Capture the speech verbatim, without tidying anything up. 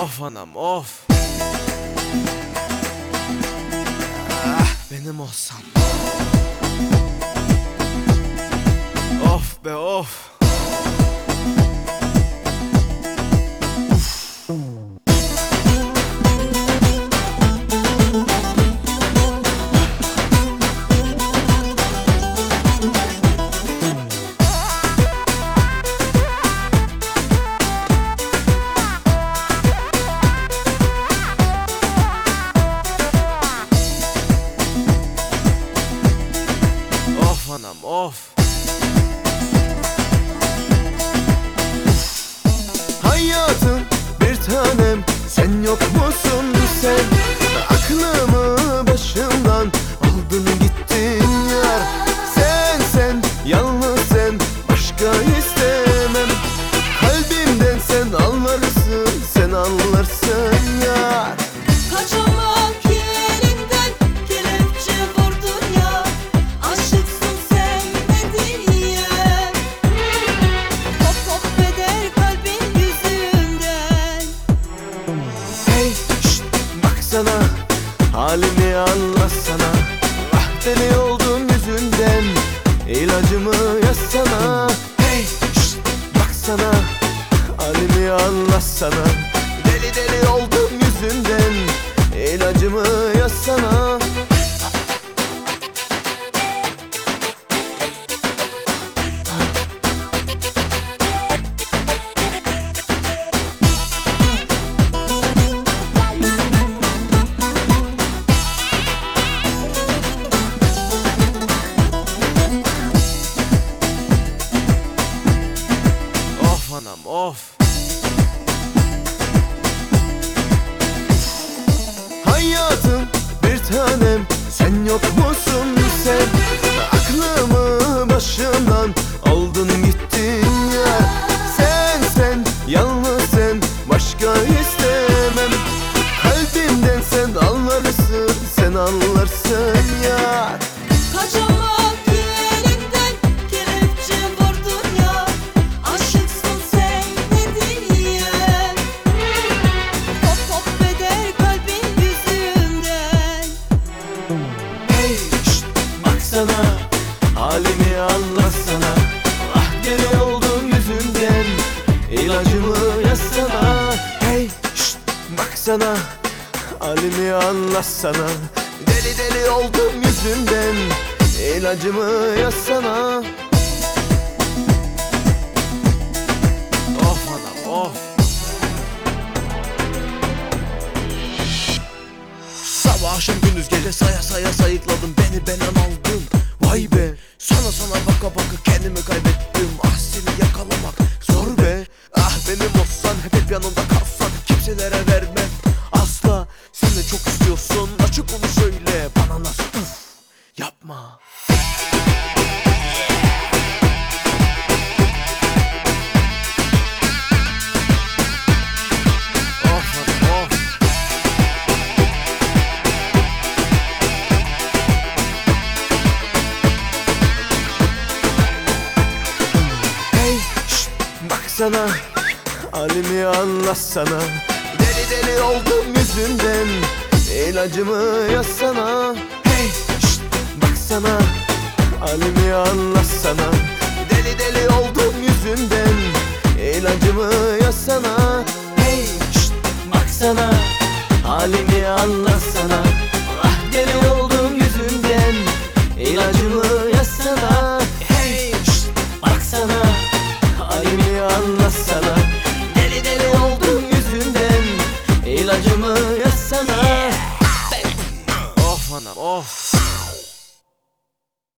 Of anam of. Ah, benim olsam. Of be of. Anam of. Hayatım bir tanem, sen yok musun sen? Aklımı başımdan aldın gittin yar. Sen sen yalnız sen, başka istemem. Kalbimden sen anlarsın, sen anlarsın yar. Kaçamam ki elinden, kelepçe vurdun ya. Aşıksın sen diye. Pop pop eder kalbin yüzünden. Hey şşt baksana, halimi anlatsana. Ah deli oldum yüzünden, ilacımı yazsana. Hey şşt baksana, halimi anlatsana. Deli deli oldum yüzünden, ilacımı yazsana. Of anam of. Hayatım bir tanem, sen yok musun sen? Aklımı başımdan aldın gittin ya. Sen sen yalnız sen, başka istemem. Kalbimden sen anlarsın, sen anlarsın ya. Kaçamam ki elinden, kelepçe vurdun ya. Aşıksın sen diye. Pop pop eder kalbin yüzünden. Hey şşt baksana, halimi anlatsana. Ah deli oldum yüzünden, ilacımı yazsana. Hey şşt baksana, halimi anlatsana. Deli deli oldum yüzünden, ilacımı yazsana. Of anam of. Sabah akşam gündüz gece saya saya sayıkladım, beni benden aldın. Vay be, sana sana baka baka kendimi kaybettim. Ah seni yakalamak zor be. Ah benim olsan, hep hep yanımda kalsan, kimselere vermem asla. Sen de çok istiyorsun, açık onu söyle bana, nasıl uf yapma. Of anam of. Hey şşt baksana, halimi anlatsana. Deli deli oldum yüzünden, ilacımı yazsana. Hey şşt baksana, halimi anlatsana. Deli deli oldum yüzünden, ilacımı yazsana. Hey şşt baksana,